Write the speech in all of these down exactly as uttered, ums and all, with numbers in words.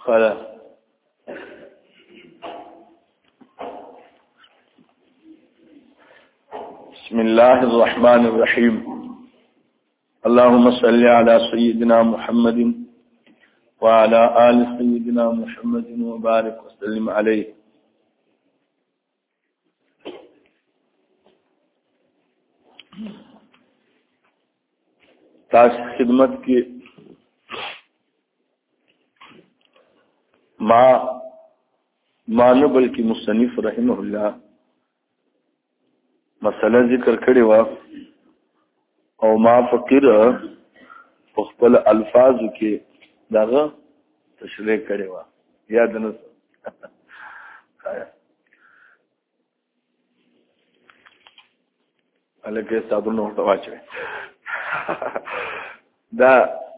خلا بسم الله الرحمن الرحيم اللهم صل على سيدنا محمد وعلى آل سيدنا محمد وبارك وسلم عليه. تاس خدمت کی ما مانو بلکہ مصنف رحمہ اللہ مسئلہ ذکر کړي وا او ما فقیر په خپل الفاظو کې داغه تشریح کړي وا یاد نه الکه صابون ورته واچوي دا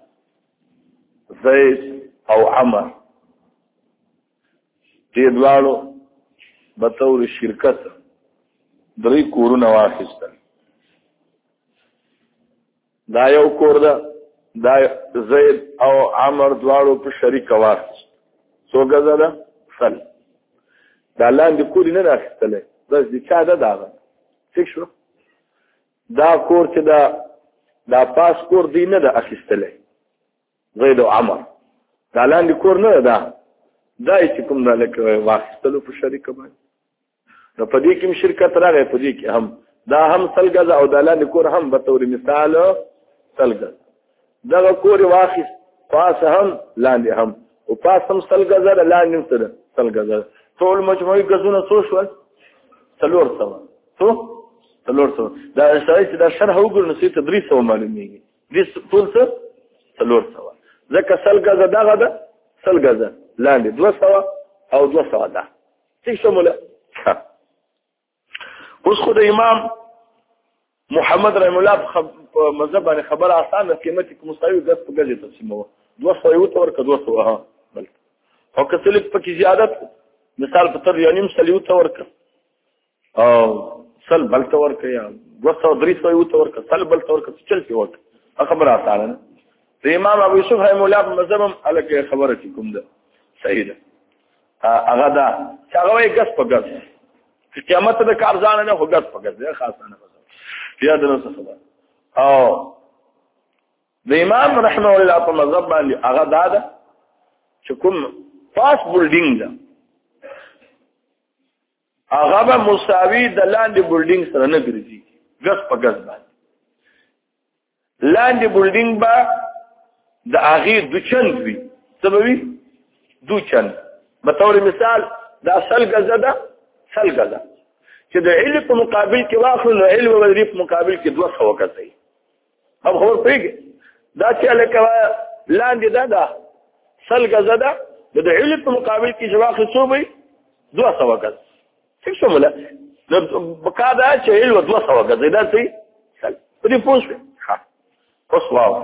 زید او عمر دې دواړو بطور شرکت درې کورونه واخیستل. دا یو کور ده دا زید او عمر دواړو په شریک واخیست. څو غزه ده؟ سل. دا لاندې کور نه راخیستل بس د چا ده داغه څه شو دا کور چې دا دا پاس کور دی نه ده اخیستل زید او عمر دا لاندې کور نه ده دا چې کوم دا لکه واخیستلو په شریک باندې نو په دې کې شرکت راغی په دې کې هم دا هم سل غزه او د لاندې کور هم به تور مثال سل غزه دغه کور واخیست پاس هم لاندې هم او پاس هم سل غزه لاندې سره سل غزه ټول مجموعي غزونه څو شول څلور سوه څو څلور سوه دا شای چې دا شرح وګورئ نو څه درې سوه معلومیږي دې ټول څه څلور سوه ځکه سل غزه دغه ده سل غزه لاندې دوه سوه او دوه سوه ده څه شموله اوس خو د امام محمد رحم الله په مذهب باندې خبر آسان قیمت کې مساوي غږ په غږ تقسیمو دوه سوه یو تور ک دوه سوه ها بل او کله په کې زیادت مثال په تر یو نیم سل یو تور ک او سل بل تور ک یا دوه سوه درې سوه یو تور ک سل بل تور ک چل کې وټ خبر آسان د امام ابو یوسف رحم الله په مذهب هم الکه خبره کوم ده صحیح ده هغه دا چې هغه یې غږ په غږ قیامت د کارزان نه هوګت پګت دی خاصه نه یاد نه څه او د امام رحمه الله په مذهب باندې هغه دا ده چې کوم پاس بلډینګ ده هغه به مساوي د لاندې بلډینګ سره نه ګرځي غس پګت باندې لاندې بلډینګ به د هغه دوچند وي سبوي دوچند په تور مثال دا سل غزه ده سل غزه چې د علم په مقابل کې واخلو نو علم او علم په مقابل کې دوه سوه کوي هم خبر پیږي دا چې لکه لاندې ده دا سل غزه ده د علم په مقابل کې چې واخلو څو وي دوه سوه کوي څه شموله نو بقا دا چې علم دوه سوه کوي دا څه سل په دې پوښتنه ها اوس واو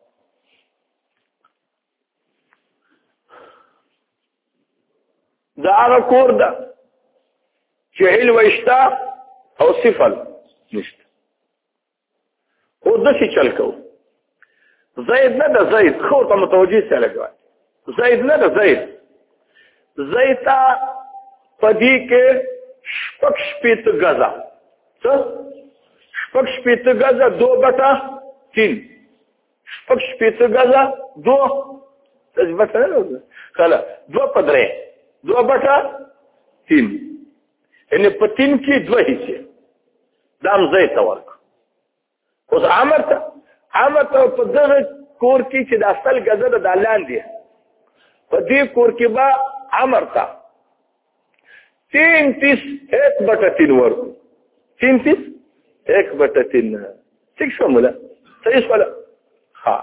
دا هغه کور ده چې علم وشتا او صفل نشته او د څه چل کو زید نه ده زید خو ته متوجي سره لګوي زید نه ده زید زید تا پدې کې شپږ شپېته غزا څه شپږ شپېته غزا دو بټا تین شپږ شپېته غزا دو څه بټا نه خلا دو پدرې دو بټا تین ان په تین کې دوه حصے دام زید تورک اوس عمر ته عمر ته په دغه کور کې چې د اصل غزه د لاندې په دې کور کې با عمر ته تین تیس ایک بٹا تین ورکو تین تیس ایک بٹا تین ٹھیک شمولا صحیح سوالا ها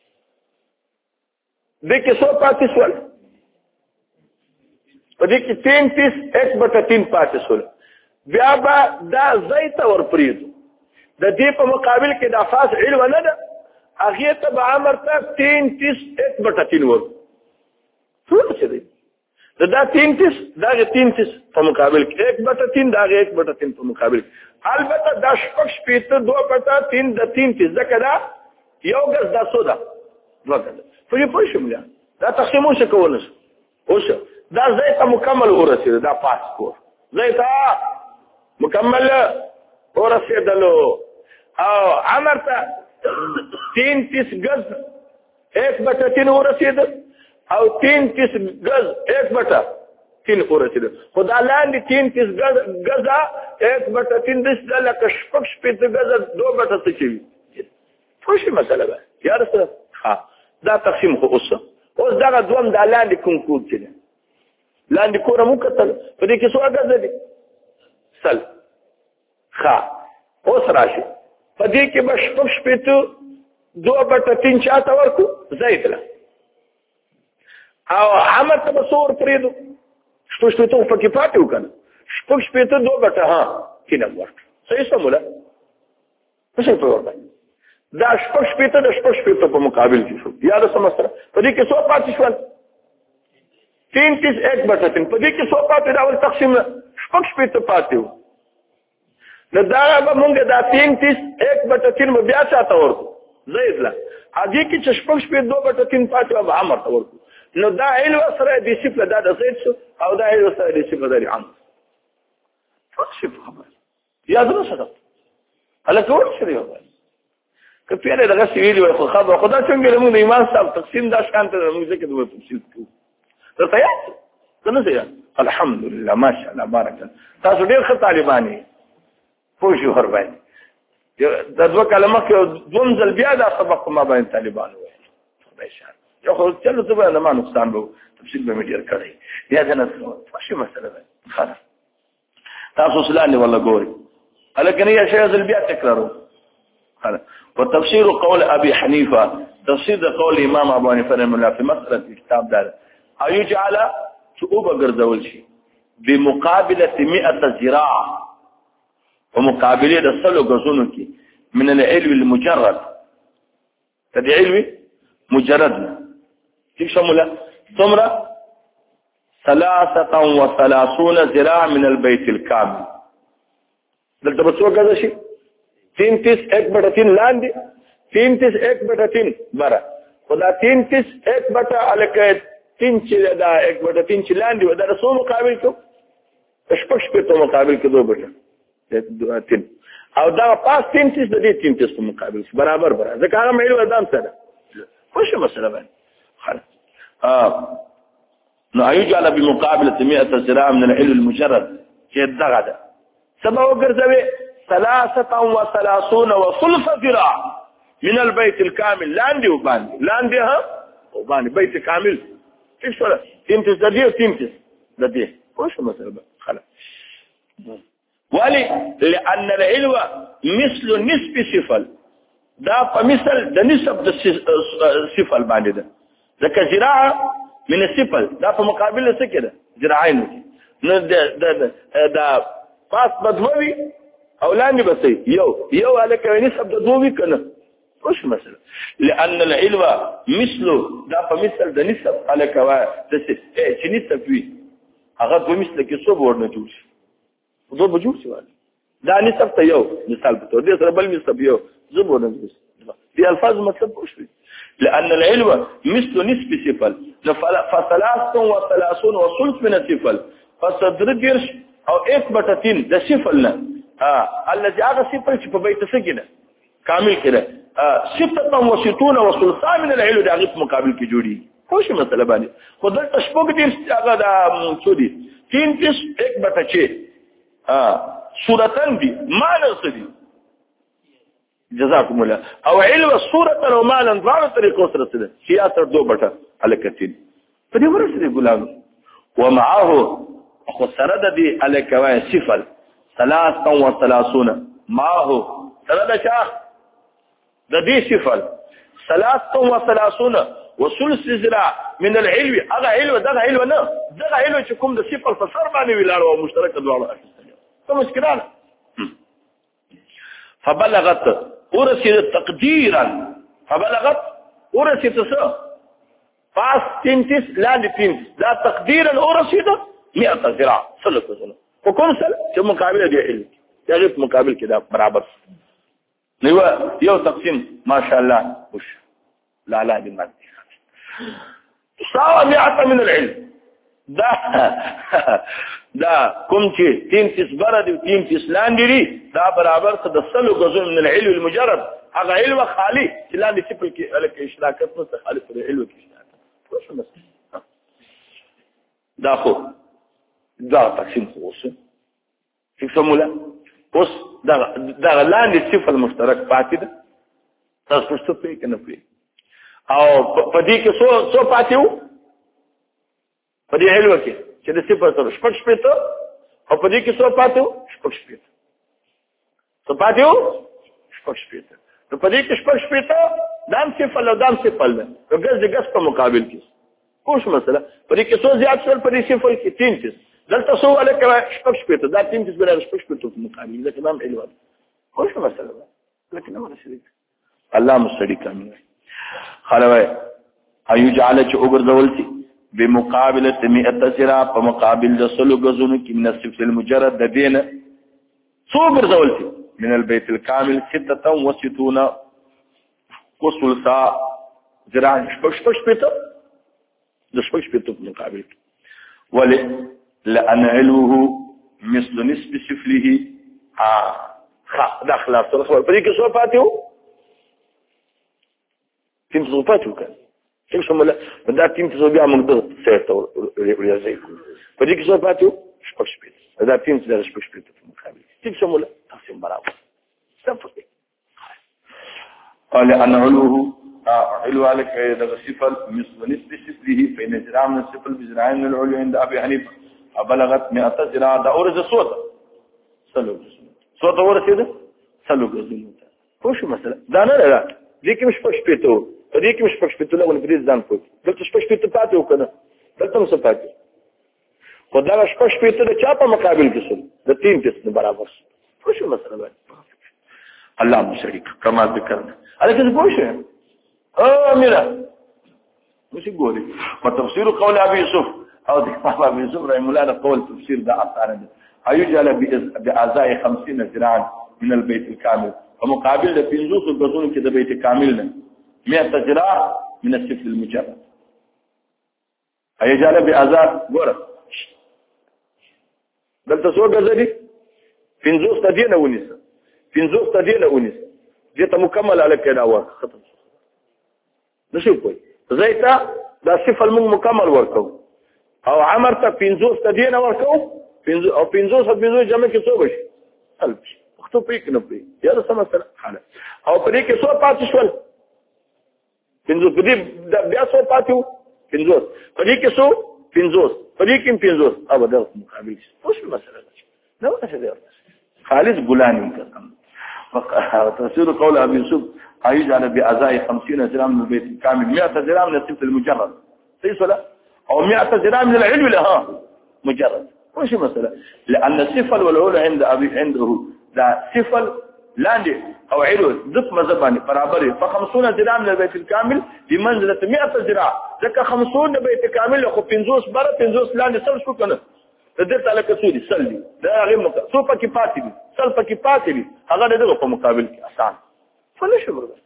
دیکھیں سو پاتیس والا پدې کې تین تیس ایک بٹا تین پاتې سول بیا به دا زیت ور پریدو د دې په مقابل کې د افاس علم نه ده هغه ته به امر ته تین تیس ایک بٹا تین ور څه څه دی دا تین تیس دا تین تیس په مقابل کې ایک بٹا تین دا ایک بٹا تین په مقابل البته دا شپږ شپېته دوه بٹا تین د تین تیس ځکه دا یو ګز دا سودا دوه ګز په دې پوه شوم دا تقسیمون څه کولای اوس دا ځای ته مکمل ورسېد دا پاسپور ځای ته مکمل ورسېدلو او عمر ته تینتیس گز ایک بٹا تین ورسېد او تینتیس گز ایک بٹا تین ورسېد خدا لاندې تینتیس گز گزا ایک بٹا تین دس لکه شپږ شپېته گزه دو بٹا څه کوي پوه شئ مسله ده یاره سره ها دا تقسیم خو اوس اوس دغه دوم دا لاندې کوم کور چې دی لاندې کوره مو کتل په دې کې څو ګزه دي سل ښه اوس راشي په دې کې به شپږ شپېته دوه بټه تین چاته ورکړو زید له او عمر ته به څو ورپرېږدو شپږ شپېته خو پکې پاتې وو که نه شپږ شپېته دوه بټه ها تین هم ورکړو صحیح سموله څه شی پرې ورباندې دا شپږ شپېته د شپږ شپېته په مقابل کې شو یاده څه مسله په دې کې څو پاتې شول تینتیس ایک بټه تین په دې کې څو پاتې دا ول تقسیم شپږ شپېته پاتې وو نو دا به مونږ دا تینتیس ایک بټه تین به بیا چاته ورکړو زید له هغې کې چې شپږ شپېته دوه بټه تین پاتې وه به عمر ته ورکړو نو دا علو سره د صفر دا د زید شو او دا علو سره د صفر د عمر څه شي په خبره یاد نه سره هلکه ورسره یو که پیره دغه سویلی وای خو خبره خدا څنګه لمون د ایمان صاحب تقسیم دا شانته موږ ځکه د تفصیل کوو درته یاد څه نه الحمدلله ماشاءالله بارک الله تاسو ډېر ښه طالبان یې پوه شو هر باندې د دوه کاله مخکې دوم ځل بیا دا سبق ما باندې طالبان وویل خدای شان یو خو چلو څه به ما نقصان به تفصیل به مې ډېر کړی بیا د نه څه شي مسله ده خلاص تاسو سلانې ولا ګوري هلکه نه یا شی ځل بیا تکرارو خلاص وتفسير قول أبي حنيفة تفسير قول الإمام أبو حنيفة رحمه الله في مسألة الكتاب دار أو يجعل شعوب قرزول شيء بمقابلة مئة ذراع ومقابلة الصلو قرزونك من العلم المجرد تدي علم مجرد كيف شموله ثمرة ثلاثة وثلاثون ذراع من البيت الكامل دلتا بسوء قرز شيء تینتیس ایک بٹا تین لاندی تینتیس ایک بٹا تین برا خدا تینتیس ایک بٹا علاقه تین چی دا ایک بٹا تین چی لاندی و دا رسو مقابل کو شپک شپیتو مقابل کو دو بٹا تین او دا پاس تینتیس دا دی تینتیس کو مقابل برابر برا ذکر آگا محلو ادام سادا خوش مسئلہ بانی خلاص نو ایو جعلا بمقابلة مئة ذراع من العلم المجرد چی دغا دا سبا وگرزوی ثلاثة وثلاثون وثلث ذراع من البيت الكامل لاندي وباندي لاندي ها وباندي بيت كامل كيف صار تيمتس ده دي وتيمتس ده دي وش مثلا خلاص ولي لأن العلو مثل نسب صفل ده فمثل ده نسب ده صفل باندي ده ده كذراع من الصفل ده في مقابل څه كده ذراعين ده ده ده پاس بدوي اولاني بس يو يو على نسب ده دوي كنا وش مثلا لان العلم مثله ده فمثل ده نسب على كوا ده ايه چې نسب وي هغه په مثل کې څو ورنه جوړ شي دوه به جوړ شي دا نسب ته یو مثال په توګه سره بل نسب یو زبونه جوړ دي الفاظ مطلب وشوي لان العلم مثل نسب صفل فثلاث وثلاثون وثلث من الصفل فصدر او ایک بٹا تین ده صفلنا آه. الذي هذا صفر في بيت سجنه كامل كده آه. ستة وستون وثلثان من العلو ده غير مقابل کی جوړي خو شي مسله باندې خدای تشبوه دې هغه دا سودي تین تیس ایک بٹا چھ اه صورتن دي معنی څه دي جزاكم الله او علو صورت او معنی ډول طریقو سره څه دي سیاست دو بٹا الکتین په دې ورسره ګلانو ومعه خو سره د دې الکوای صفل ثلاثة وثلاثون ما هو ثلاثة شاخ ده دي صفل ثلاثة وثلاثون وثلث ذراع من العلو هذا علو ده علو نه ده علو چې کوم د صفل فسر باندې ویلار او مشترک دواړه څه مشکله فبلغت ورسل تقديرا فبلغت ورسل څه فاس تنتس لا لتنتس لا تقديرا ورسل مئة ذراع صلوا وسلم وكونسل چې مقابله دی علم یغه مقابل کې دا برابر نو یو تقسیم ماشاء الله وش لا لا دي مادي ساوى مئة من العلم دا دا کوم چې تین تیس بره دی تین تیس لاندې دي دا برابر څه د سلو غزو من العلو المجرد هغه علم خالی چې لاندې صفر کې الک اشراکت نو خالی پر علم کې اشراکت شو مثلا دا خو دا تقسیم خو اوس څه مولا اوس دا دا لاندې صفر مشترک پاتې ده تاسو څه پې کنه پې او په دې کې څو څو پاتې وو په دې علم کې چې د صفر سره شپږ شپېته او په دې کې څو پاتې وو شپږ شپېته څو پاتې وو شپږ شپېته نو په دې کې شپږ شپېته دام صفر او دام صفر ده نو ګز د ګز په مقابل کې کوم مسله په دې کې څو زیات شول په دې صفر کې تین تیس دلته څو الکه شپږ شپېته دا تین تیس بل شپږ شپېته په مقابل ده تمام علم کوم مسله ده لکه نو رسېږي الله مستدی کامل خلوی ایو جعل چې وګرځول شي بمقابله مئة زرا په مقابل د سلو غزونو کې من الصفر المجرد د دین څو وګرځول شي من البيت الكامل ستة وستون وثلثا زرا شپږ شپږ پېته د شپږ پېته په مقابل کې ول لأن علوه مثل نسب سفله ها دا خلاص سره خبر پرې کې څو پاتې وو تیم څو پاتې وو څنګه شموله دا تیم څو بیا موږ د سیرته ریاضي په دې کې څو پاتې وو شپږ شپېته دا تیم څو شپږ شپېته په مقابل تیم شموله تقسیم برابر صفر قال ان علوه علو عليك ده صفر مثل نسبه صفره فإن ذراع من الصفر بذراع من العلو عند أبي حنيفة بلغت مئة ذراع ده أورز صوت سلو صوت أورز كده سلو جزء خوش مثلا ده أنا لا دي كي مش فش بيتو دي كي مش فش بيتو لا ولا بريز دان فوت قلت مش فش بيتو باتو كده قلت مش باتو خدا مش فش بيتو ده چا په مقابل کې سل ده تین تس برابر خوش مثلا الله مشرك كما ذكرنا على كده بوشه اه ميرا مش يقولي وتفسير قول ابي يوسف او ذكر ابي يوسف رحمه الله قول تفسير ده اثار ايجعل باعزاء خمسين ذراعا من البيت الكامل ومقابل ده بينزوس الغزون كده بيت كامل مئة ذراع من الصفر المجرد ايجعل باعزاء غره دلته سو غزدي بينزوس تدينه ونسه بينزوس تدينه ونسه دې مكمل على كده ور ختم نشو کوي زيتا دا صفر موږ مکمل ورکو او عمر ته پنځوس ته دینه ورکو پنځو او پنځوس او پنځوس جمع کې څو بشي الف وختو پېک نه پي یا د سم سره حاله او په دې کې څو پاتې شول پنځوس په دې بیا څو پاتې پنځوس په دې کې څو پنځوس په دې کې پنځوس او د مقابل څه مسله ده نو څه ده خالص ګلانی قسم وتفسير قول ابي يوسف ايجعل باعزاء خمسين ذراع من البيت الكامل مئة ذراع من الصفر المجرد صحيح ولا او مئة ذراع من العلو لها مجرد وش مساله لان الصفر والعلو عند ابي عنده ذا صفر لاندي او علو ضد مذهباني برابر فخمسون ذراع من البيت الكامل بمنزله مئة ذراع ذكر خمسون بيت كامل خو پنځوس بره پنځوس لاندې سر شو کنه د تعالی کسودي سلي دا غیر مو سو پکې پاتې دي سل پکې پاتې دي هغه دغه په مقابل کې آسان فنشو برده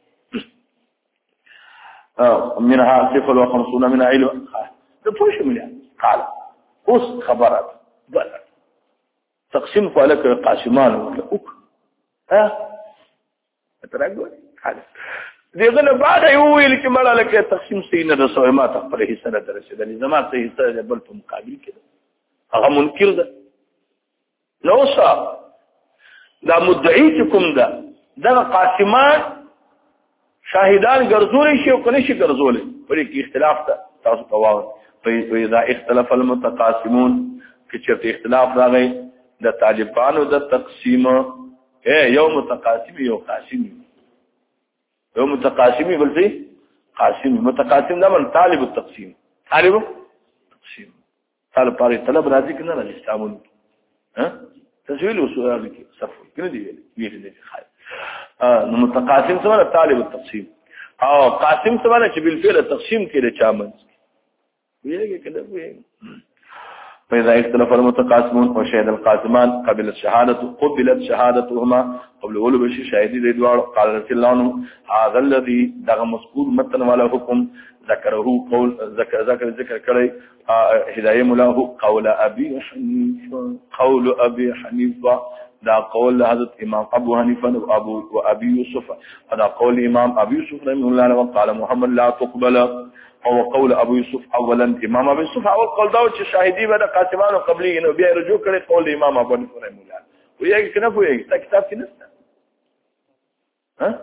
اه منها صفر وخمسون من علو ده فوش من قال اوس خبرات بل تقسيم فلك قاسمان وك ها اتراجو حاجه دغه بعد یویل چې مړه لکه تقسیم سینه د سویمات خپل حصہ نه درسیدل زمات ته حصہ بل په مقابل کې هغه منکر ده نو صا دا مدعی کوم ده دا قاسمان شاهدان ګرځول شي او کني شي ګرځول پرې کې اختلاف ده تاسو تواو په اذا اختلاف المتقاسمون کې چې اختلاف راغی د طالبانو د تقسیم اے یو متقاسم یو قاسم یو متقاسم بل څه قاسم متقاسم دا من طالب التقسیم طالب تقسیم طالب پاره طلب راځي کنه راځي استعمال ها تسویل وسوال کې صفر کنه دی ویل دي خای اه متقاسم څه طالب التقسیم او قاسم څه چې بالفعل تقسیم کې د چامن ویلګه کده وی فإذا اختلف المتقاسمون وشهد القاسمان قبلت شهادة قبلت شهادتهما قبل أولو بشي شهدي ذي دوار قال رسول الله عنه هذا الذي دغ مذكور متن ولا حكم ذكره قول ذكر ذكر ذكر كري هداية ملاه قول أبي حنيفة قول أبي حنيفة دا قول حضرت امام ابو حنیفه وابو وابي يوسف هذا قول امام ابي يوسف رحمه الله وقال محمد لا تقبل او قول ابو يوسف اولا امام ابو يوسف اول قول دا چې شاهدی به د قاسمانو قبلي نو بیا رجوع کړي قول امام ابو حنیفه رحمه الله ویږي کنه ویږي تا کتاب کې نشته ها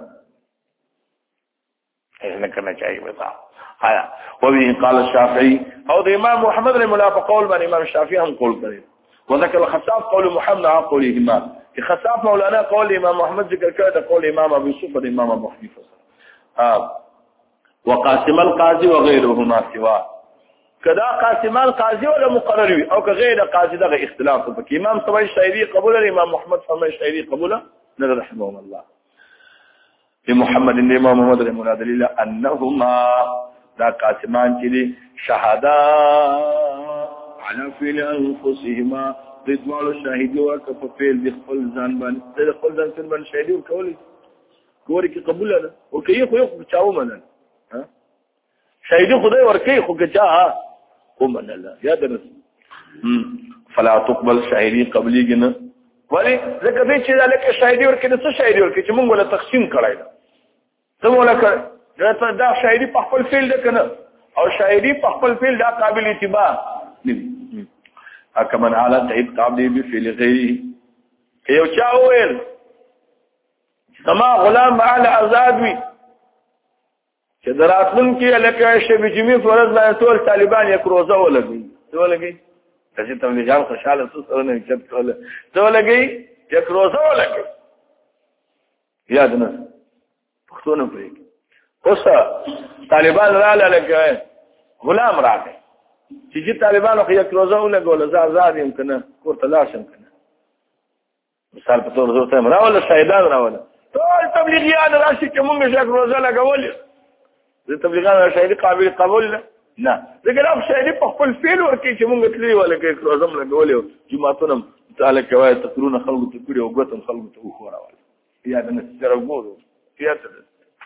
احنا کرنا چاہیے بتا آیا وبه قال الشافعي او د امام محمد رحمه الله په قول باندې امام شافعي هم قول کړي وذكر الخصاف قول محمد عن قولهما خصاف مولانا قول امام محمد ذكر كذا قول امام ابو يوسف والامام ابو حنيفه اه وقاسم القاضي وغيرهما سوا كذا قاسم القاضي ولا مقرر او كغير قاضي ده اختلاف فك امام سوي شاعري قبول الامام محمد سوي شاعري قبول نذر رحمه الله لمحمد الامام محمد رحمه دليل انهما ذا قاسمان چې شهاده على فعل انفسهما رضوان شاهدي ورکه په فعل د خپل ځان باندې د خپل ځان سره باندې شاهدي ورکول ګوري کې قبول نه او کوي خو یو چاو منل ها شاهدي خدای ورکه خو کچا او منل یا درس فلا تقبل شاهدي قبلي جن ولی ځکه دې چې لکه شاهدي ورکه د څه شاهدي ورکه چې موږ ولا تقسیم کړای دا ته ولکه دا شاهدي په خپل فعل ده کنه او شاهدي په خپل فعل دا قابل اتباع حکمن علی تعید قابلی بفعل غیره یو چا ویل سما غلام علی آزاد وی چې دراتلون کې لکه شبي جمی فرض باندې ټول طالبان یک روزه ولګي څه ولګي چې تبلیغیان خوشاله سره نه چت کوله څه ولګي یک روزه ولګي یاد نه پښتون پرې اوس طالبان را لکه غلام راغی چې طالبانو خو یک روزه ولګول زه آزاد یم کنه کور ته لاشم کنه مثال په تور زه ته راول شهیدان راول ټول تبلیغیان راشي چې موږ یک روزه لګول زه تبلیغیان شهیدی قابل قبول نه لکه دا شهیدی په خپل فعل ورکی چې موږ تللی ولکه یک روزه لګول جمعتون تعالی کوي تقرون خلق ته کړي او غوتم خلق ته خو راول یا د نسره وګورو یا ته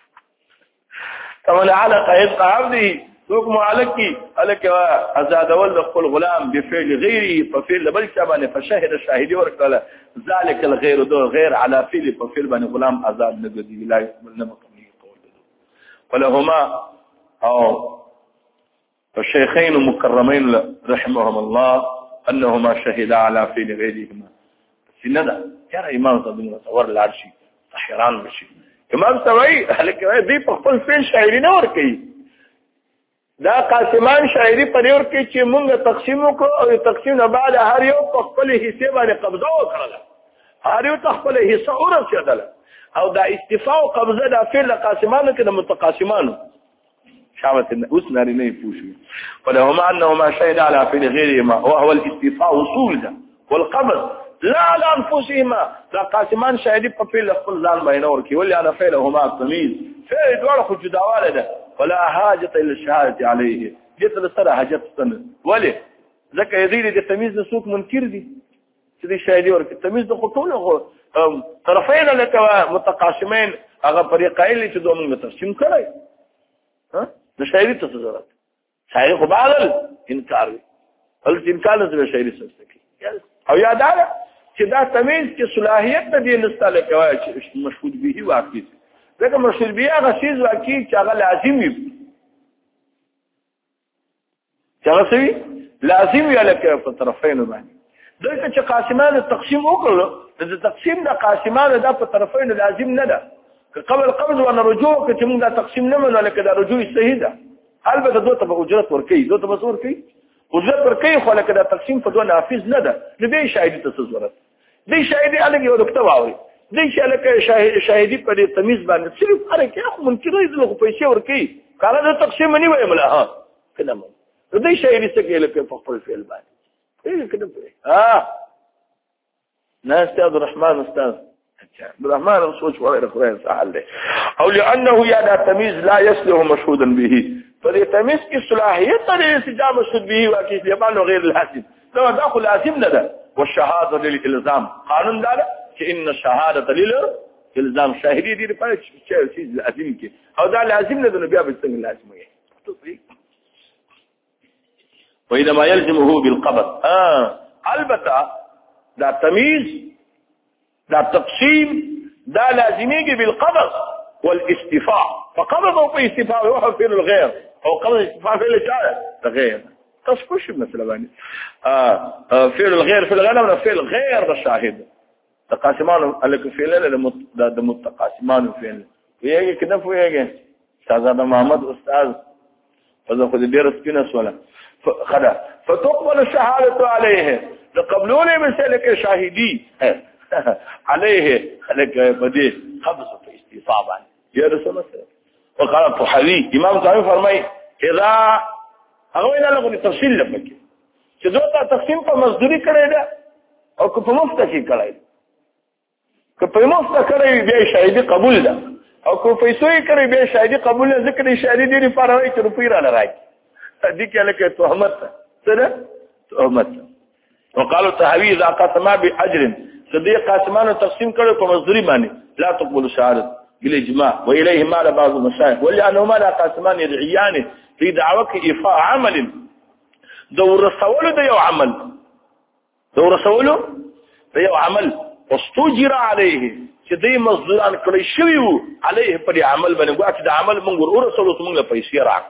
تمل على قيد عبدي حكم عليك عليك ازاد ولد خپل غلام بفعل غيره ففعل بل شبانه فشهد الشاهد ورکل ذلك الغير دو غير على فعل ففعل بن غلام ازاد نگدي لا يقبل نمقني قول ولهما او الشيخين المكرمين رحمهم الله انهما شهدا على فعل غيرهما سندا يرى امام صدق تصور العرشي حيران بشي امام سوي هلك دي په خپل فعل شاعري نه ور کوي دا قاسمان شاعري پر ور کوي چې موږ تقسیم وکړو او تقسیم نه بعد هر یو په خپل حصے باندې قبضه وکړه هر یو خپل حصہ ورسېدل او دا استفاء او قبضه د فعل قاسمانو کې د متقاسمانو شامت اوس ناري نه پوښي ولهما انهما شهد على فعل غيرهما وهو الاستفاء وصول ده والقبض لا على انفسهما لا قاسمان شاهدي په فعل خپل ځان باندې ورکی ولې انا فعلهما التمييز فعل دوړ خو جداواله ده ولا حاجه الى الشهاده عليه جت سره حاجت سن ولې ځکه یزيد د تمیز سوق منکر دي چې د شاهدي ورکی تمیز د خطونه طرفین لکه متقاسمین هغه فريقین چې دوه موږ تقسیم کړای ها د شاهدي ته ضرورت شاهدي خو باغل انکار وي هل انکار نه د شاهدي څه او یاداله چې دا تمیز کې صلاحیت د دې نستاله کوي چې مشهود به واقعي ځکه مشهود به هغه شی واقعي چې هغه لازم وي چې هغه شی لازم وي لکه په طرفین باندې دغه چې قاسمان تقسیم وکړو د تقسیم د قاسمان د په طرفین لازم نه ده که قبل قبض و رجوع چې موږ دا تقسیم نه منو لکه دا رجوع صحیح ده البته دوه ته اجرت ورکړي دوه ته مسور کوي اجرت ورکړي خو لکه دا تقسیم په دوه نافذ نه ده نو به شاهدی ته ضرورت دی شاهدی الګ یو دکتور واوري دی چې لکه شاهدی په دې تمیز باندې صرف فرق یې خو ممکن دی چې پیسې ورکړي کله دا تقسیم نه وي مله ها کله مو دی شاهدی څه کې لکه په خپل فعل باندې ايه کده ها ناس عبد الرحمن استاذ عبد الرحمن سوچ ولا خدای سهل له او لانه يا تمييز لا يصلح مشهودا به فدې تمیز کی صلاحیت لري چې دا مشهود به واقعي یبانو غیر الحاسب دا داخل لازم نه ده والشهاده للالزام قانون دا چې ان الشهاده للالزام شاهدي دي په چې شی لازم کې او دا لازم نه ده بیا به څنګه لازم وي وإنما يلزمه بالقبض اه البته دا تمييز دا تقسيم دا لازميجي بالقبض والاستفاء فقبض في استفاء يوحى فين الغير او قبض استفاء فين الشارع الغير تصفوش مثلا باني آه آه فعل الغير في الغير ولا فعل غير الشاهد تقاسمان قال لك فعل ده متقاسمان فعل ويجي كده ويجي استاذ هذا محمد استاذ فذا خذ درس بنس ولا خدا فتقبل الشهاده عليه لقبلوني مسلك شاهدي عليه لك بدي خبص في استصابا يا رسول الله وقال الطحاوي امام الطحاوي فرمای اذا هغه نه لغونی تفصیل لپاره چې دوی تقسیم په مزدوري کړی دا او په مفت کې کړی که په مفت کړی بیا شاهدي قبول ده او که پیسې کړی بیا شاهدي قبول نه ذکر شاهدي دی لپاره وایي چې روپی را لراي دي کې لکه تهمت سره تهمت وقالوا الطحاوي اذا قسما باجر صديق قاسمان تقسیم کړو په مزدوري باندې لا تقبل شهادت بالاجماع واليه مال بعض المشايخ ولانهما لا قاسمان يدعيان في دعوك إيفاء عمل دور رسوله ده يو عمل دور رسوله ده يو عمل واستجر عليه چې دې مزدوران کړی شوی عليه پر عمل باندې واکه د عمل مونږ ور رسوله څنګه پیسې راک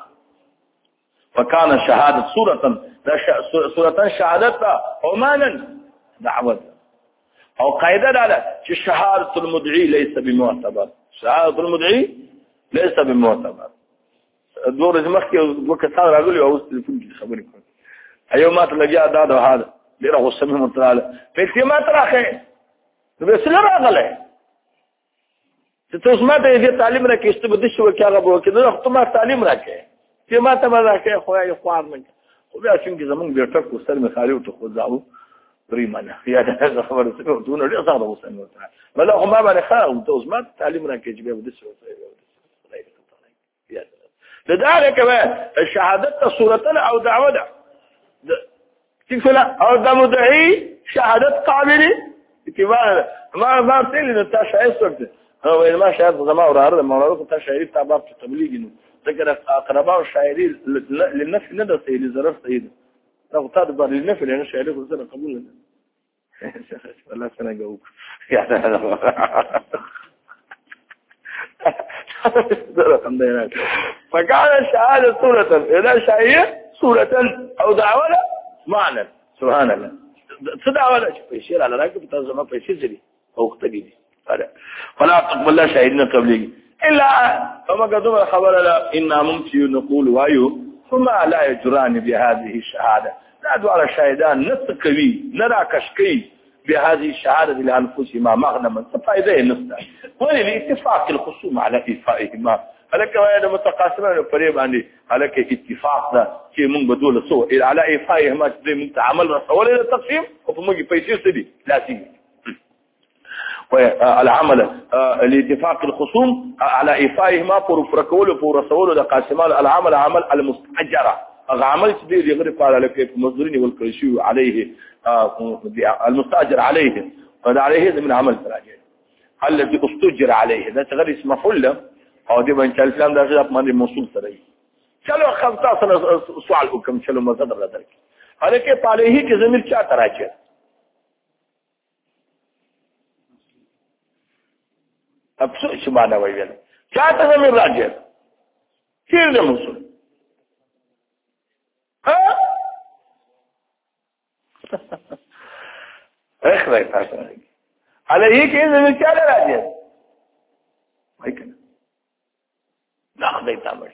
فكان شهاده سوره سوره شهادت او مالا دعوه او قاعده ده چې شهاده المدعي ليس بمعتبر شهاده المدعي ليس بمعتبر دور زمخ وکړه راغلی او تلیفون کې خبرې کوي ایو ما ته لګیا دا دا هاذا ډیر غوسمه متراله په ما تراخه نو به سره راغله چې تاسو ما ته دې تعلیم راکېست به د شو کې هغه به کې نو ته ما تعلیم راکې چې ما ته ما راکې خو یې خوار من خو بیا څنګه زمونږ بیرته کو سر می خالي او ته خو ځاو پرې منه یا دا خبره څه کوو نو ډیر څه غوسه مو تراله بل خو ما باندې خاو ته ما تعلیم راکې چې به د شو لذلك الشهادة صورة أو دعوة تكفلا أو ده مدعي شهادة قابلة كما ما ما بتقول إنه تشعير صورته هو إذا ما شهادة زمان ورهرد ما ورهرد تشعير تابع تبليغ إنه ذكر أقرباء الشاعرين للنفي ندى سيد لزرف سيد لو تدبر للنفي لأن الشاعرين خلصنا قبول لنا والله سنة جاوب يعني هذا فكان الشهادة صورة إذا شاعر صورة أو دعوة معنى سبحان الله تدعوة فيشير على راكب تنظم فيشير زلي أو اختقيني فلا تقبل لا شاهدنا قبلي إلا فما قدم الخبر لا إنا ممكن نقول وايو ثم لا يجران بهذه الشهادة لا دعا الشاهدان نتقوي نرى كشكي بهذه الشهادة لأنفسهما مغنما فائدة النفس وللاتفاق الخصوم على إيفائهما هلك هذا متقاسمان الفريق عندي هلك اتفاق ده شيء من بدول سوء على إيفائهما تدري من تعمل رسول إلى التقسيم وفمجي بيصير سدي لازم والعمل الاتفاق الخصوم على إيفائهما فرفركول وفرسول ده قاسمان العمل عمل المستأجرة عمل تدير يغرف على لك مصدرين والكرشي عليه المستأجر عليه وهذا عليه هذا من عمل فراجع الذي استجر عليه ده تغير اسمه فله او دي بان الكلام ده غير من موصول سري چلو خمسة سوال حکم چلو مزد را درک حالکه عليه کی ضمیر چا تراجع اب څه معنا وایي چا ته ضمیر راجع چیرې موصول ها اخره تاسو عليه کې ضمیر چا راجع وایي کنه ناخذ تعمل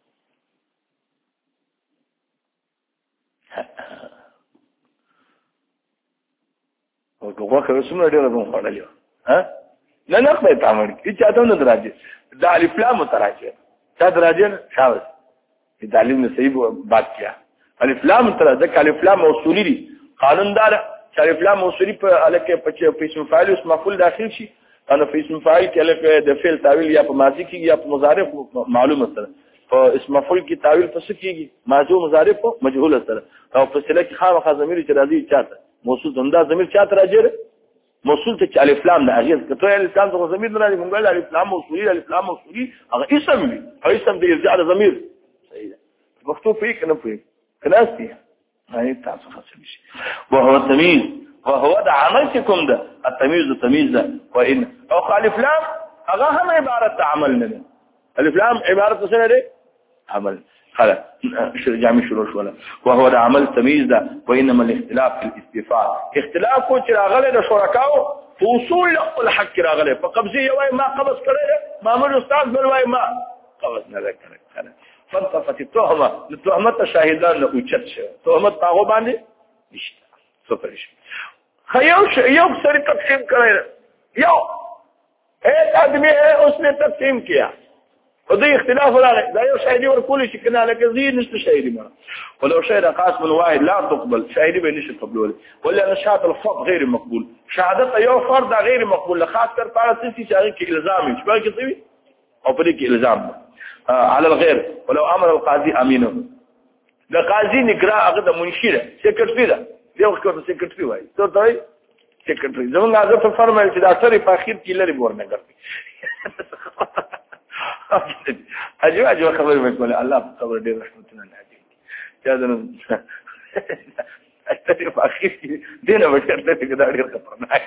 او دغه کومه ډیره کوم خړلې ها نه ناخذ تعمل کی چاته نه دراجه د الف لام متراجه چا دراجه شاوس د تعلیم نه صحیح بات کیا الف لام تراجه الف لام موصولی دي قانون دار چې الف لام موصولی په الکه په اسم فاعل او مفعول داخل شي انا في اسم فاعل کې الف د فعل تعویل یا په ماضی کې یا په مضارع معلومه سره په اسم مفعول کې تعویل پس کېږي ماضي او مضارع په مجهول سره او په صله کې خامخا ضمیر چې راځي چاته موصول همدا ضمیر چاته راځي موصول ته الف لام نه اغیز کته الف لام څنګه ضمیر نه راځي مونږ الف لام موصولي الف لام موصولي هغه اسم وي او اسم د ارجاع ضمیر صحیح ده مکتوب فيه کنه فيه خلاص هاي تاسو خاصه شي وهو تمييز وهو ده عملتكم ده التمييز التمييز ده وان او الف لام هغه هم عبارت عمل نه الف لام عبارت څه ده عمل خلاص جامع شروع شوله وهو ده عمل تمييز ده وانما الاختلاف في الاستفاء اختلاف کو چې راغله د شرکاو اصول الحق راغله په قبضه وای ما قبض کړی مامور استاد بل وای ما قبض نه کړی خلاص فانطفت التهمه للتهمه شاهدان له اوچت شه تهمت هغه باندې نشته سپر شي خيو یو سری تقسیم کړی یو ایک آدمی ہے اس نے تقسیم کیا ودي اختلاف ولا لا يو شاهدي وركل شيء كنا لك زي نشت شاهدي ما ولو شهد قاسم واحد لا تقبل شاهدي بينش تقبل ولا شهادة الفرد غير مقبول شهادة يو فرد غير مقبول خاص كر فعل سنتي شاهد كإلزامي شو بالك تبي أو بدك إلزام آه على الغير ولو أمر القاضي أمينه القاضي نقرأ أقدر منشيره سكرتري ده يو كده سكرتري واي تو تاي سكرتري زمان أقدر تفرم الكداسري فأخير كيلر يبورنا قربي اجو اجو خبر مې کوله الله په خبر ډېر رحمتونه نازل چا دنه استفي په اخر کې دینه ورته ته دا ډېر خطرناک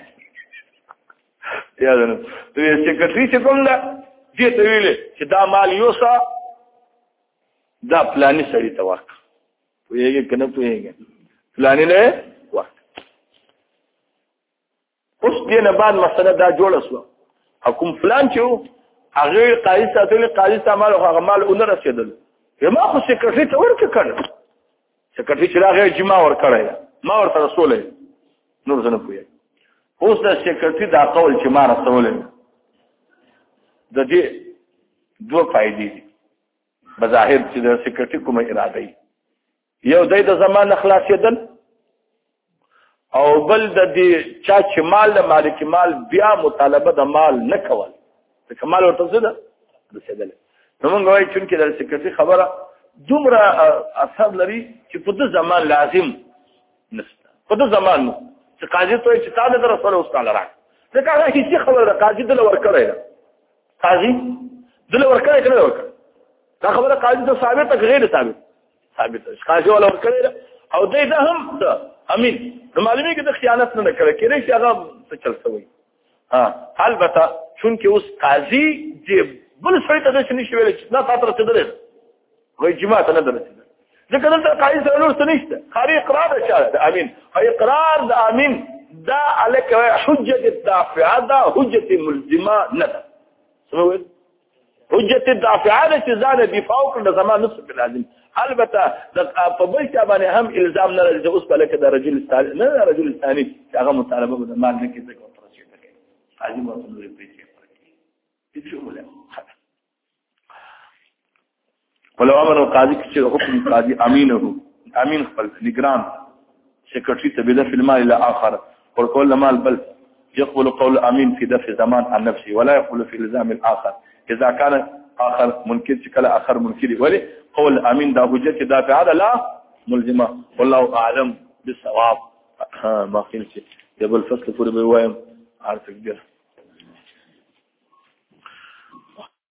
یا دنه ته سیکریټری څه کوم دا دې ته ویلې چې دا مال یوسا دا پلاني سړی ته وخت ویږي کنه پوهیږي پلاني نه وخت اوس دې نه بعد مسله دا جوړه شو حکم فلان چې هغه قاضي ساتل قاضي استعمال او هغه مال اون رسیدل یما خو سیکریټری ته ورکړ کړ سیکریټری چې راغی جما ور کړی ما ورته رسول نور څنګه پوي اوس د سیکریټری دا قول چې ما رسول د دې دوه فائدې دي بظاهر چې د سیکریټری کومه اراده یو د د زمان خلاصیدل او بل د دې چا چې مال د مالک مال بیا مطالبه د مال نه کول کمال ورته زده رسیدل نو موږ وایو چې د سیکریټری خبره دومره اثر لري چې په د زمان لازم نشته په د زمان نو چې قاضي ته چې تا د رسول الله تعالی راځي دا هغه هیڅ خبره قاضي دل ور کړی قاضي دل ور کړی کنه ور کړی دا خبره قاضي ته ثابت غیر ثابت ثابت قاضي ولا ور کړی او دې ده هم ده امين نو معلومه کې د خیانت نه کړی کېږي چې هغه څه چل سوی ها البته چونکه اوس قاضي دې بل څه ته څه نشي ویل چې نه تاسو ته درته وای جماعت نه درته ځکه دلته قاضي سره نور څه نشته خاري اقرار شاهد امين او اقرار د امين دا عليك حجه الدافع دا حجه ملزمه نه ده سموي حجه الدافع ده چې ځان دفاع کړ د زمان نصف لازم البته د په بل څه باندې هم الزام نه لري اوس په لکه د رجل ثاني نه رجل ثاني هغه مطالبه د مال نه کیږي قاضي مرتضی پیسې ورکړي هیڅ ولا ولو امر القاضي چې حکم قاضي امينه امين خپل نگران سیکریټری ته بده فلم الى اخر ورقول مال بل يقبل قول امين في دفع زمان عن نفسه ولا يقبل في الزام الاخر اذا كان اخر منكر كلا اخر منكر ولي قول امين ده حجه دافع هذا لا ملزمه والله اعلم بالصواب ها ما قلت يا بالفصل فور بوايم عارف كده